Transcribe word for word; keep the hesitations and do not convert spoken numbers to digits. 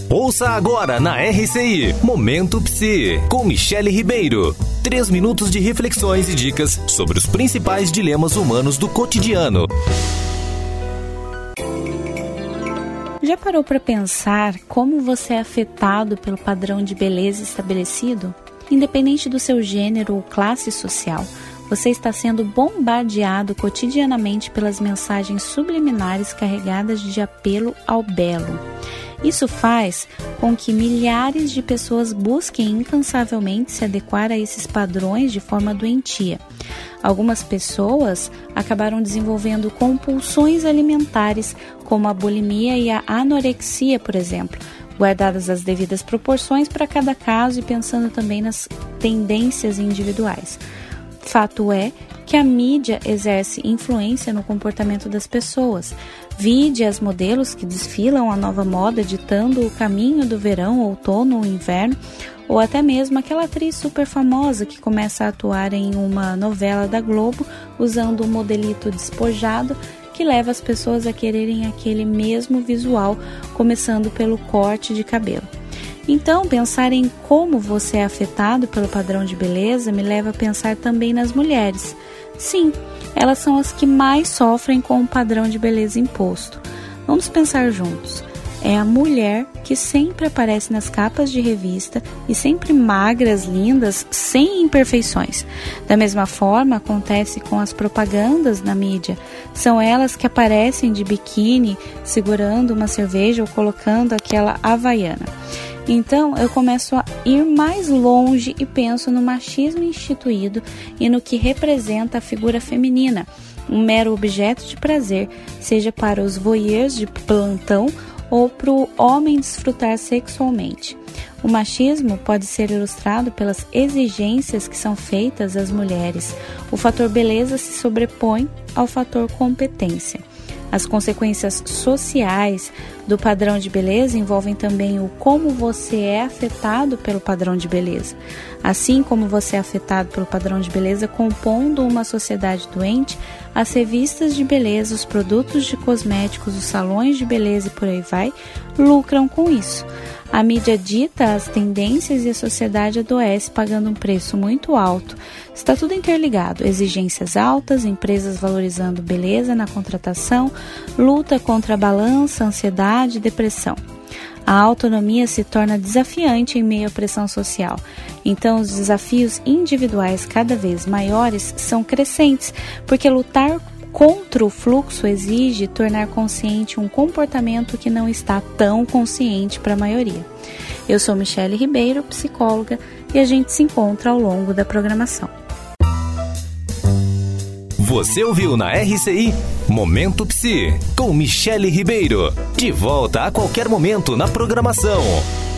Ouça agora na R C I, Momento Psi, com Michele Ribeiro. Três minutos de reflexões e dicas sobre os principais dilemas humanos do cotidiano. Já parou para pensar como você é afetado pelo padrão de beleza estabelecido? Independente do seu gênero ou classe social, você está sendo bombardeado cotidianamente pelas mensagens subliminares carregadas de apelo ao belo. Isso faz com que milhares de pessoas busquem incansavelmente se adequar a esses padrões de forma doentia. Algumas pessoas acabaram desenvolvendo compulsões alimentares, como a bulimia e a anorexia, por exemplo, guardadas as devidas proporções para cada caso e pensando também nas tendências individuais. Fato é que a mídia exerce influência no comportamento das pessoas. Vide as modelos que desfilam a nova moda ditando o caminho do verão, outono ou inverno, ou até mesmo aquela atriz super famosa que começa a atuar em uma novela da Globo usando um modelito despojado que leva as pessoas a quererem aquele mesmo visual, começando pelo corte de cabelo. Então, pensar em como você é afetado pelo padrão de beleza me leva a pensar também nas mulheres. Sim, elas são as que mais sofrem com o padrão de beleza imposto. Vamos pensar juntos. É a mulher que sempre aparece nas capas de revista e sempre magras, lindas, sem imperfeições. Da mesma forma, acontece com as propagandas na mídia. São elas que aparecem de biquíni, segurando uma cerveja ou colocando aquela havaiana. Então, eu começo a ir mais longe e penso no machismo instituído e no que representa a figura feminina, um mero objeto de prazer, seja para os voyeurs de plantão ou para o homem desfrutar sexualmente. O machismo pode ser ilustrado pelas exigências que são feitas às mulheres. O fator beleza se sobrepõe ao fator competência. As consequências sociais do padrão de beleza envolvem também o como você é afetado pelo padrão de beleza. Assim como você é afetado pelo padrão de beleza, compondo uma sociedade doente, as revistas de beleza, os produtos de cosméticos, os salões de beleza e por aí vai, lucram com isso. A mídia dita as tendências e a sociedade adoece pagando um preço muito alto. Está tudo interligado, exigências altas, empresas valorizando beleza na contratação, luta contra a balança, ansiedade e depressão. A autonomia se torna desafiante em meio à pressão social. Então, os desafios individuais cada vez maiores são crescentes, porque lutar contra o fluxo exige tornar consciente um comportamento que não está tão consciente para a maioria. Eu sou Michele Ribeiro, psicóloga, e a gente se encontra ao longo da programação. Você ouviu na R C I Momento Psi, com Michele Ribeiro. De volta a qualquer momento na programação.